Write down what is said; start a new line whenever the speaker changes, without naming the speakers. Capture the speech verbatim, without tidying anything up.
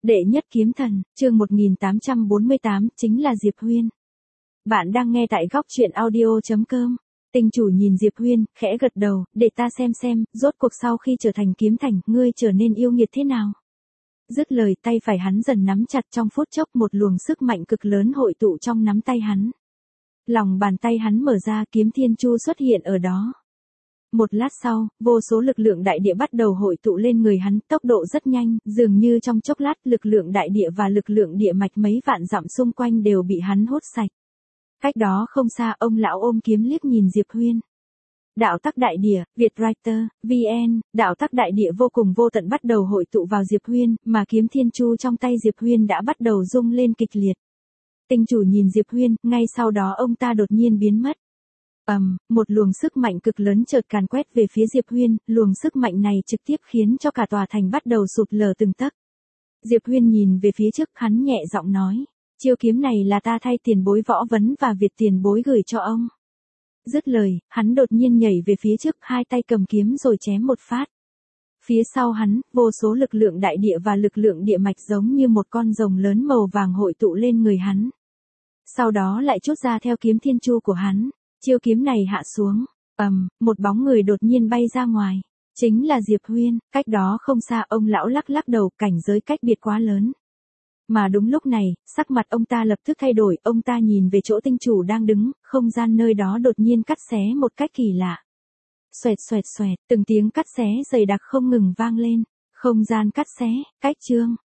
Đệ nhất kiếm thần, chương một nghìn tám trăm bốn mươi tám, chính là Diệp Huyên. Bạn đang nghe tại góc truyện audio chấm com. Tinh chủ nhìn Diệp Huyên, khẽ gật đầu, để ta xem xem, rốt cuộc sau khi trở thành kiếm thành, ngươi trở nên yêu nghiệt thế nào. Dứt lời, tay phải hắn dần nắm chặt, trong phút chốc một luồng sức mạnh cực lớn hội tụ trong nắm tay hắn. Lòng bàn tay hắn mở ra, kiếm thiên chu xuất hiện ở đó. Một lát sau, vô số lực lượng đại địa bắt đầu hội tụ lên người hắn, tốc độ rất nhanh, dường như trong chốc lát lực lượng đại địa và lực lượng địa mạch mấy vạn dặm xung quanh đều bị hắn hút sạch. Cách đó không xa, ông lão ôm kiếm liếc nhìn Diệp Huyên. Đạo tắc đại địa, Vietwriter, vê en, đạo tắc đại địa vô cùng vô tận bắt đầu hội tụ vào Diệp Huyên, mà kiếm thiên chu trong tay Diệp Huyên đã bắt đầu rung lên kịch liệt. Tinh chủ nhìn Diệp Huyên, ngay sau đó ông ta đột nhiên biến mất. ầm, um, một luồng sức mạnh cực lớn chợt càn quét về phía Diệp Huyên, luồng sức mạnh này trực tiếp khiến cho cả tòa thành bắt đầu sụt lở từng tấc. Diệp Huyên nhìn về phía trước, hắn nhẹ giọng nói, chiêu kiếm này là ta thay tiền bối Võ Vấn và Việt tiền bối gửi cho ông. Dứt lời, hắn đột nhiên nhảy về phía trước, hai tay cầm kiếm rồi chém một phát. Phía sau hắn, vô số lực lượng đại địa và lực lượng địa mạch giống như một con rồng lớn màu vàng hội tụ lên người hắn. Sau đó lại chốt ra theo kiếm thiên chu của hắn. Chiêu kiếm này hạ xuống, ầm, um, một bóng người đột nhiên bay ra ngoài, chính là Diệp Huyên. Cách đó không xa, ông lão lắc lắc đầu, cảnh giới cách biệt quá lớn. Mà đúng lúc này, sắc mặt ông ta lập tức thay đổi, ông ta nhìn về chỗ tinh chủ đang đứng, không gian nơi đó đột nhiên cắt xé một cách kỳ lạ. Xoẹt xoẹt xoẹt, từng tiếng cắt xé dày đặc không ngừng vang lên, không gian cắt xé, cách chương.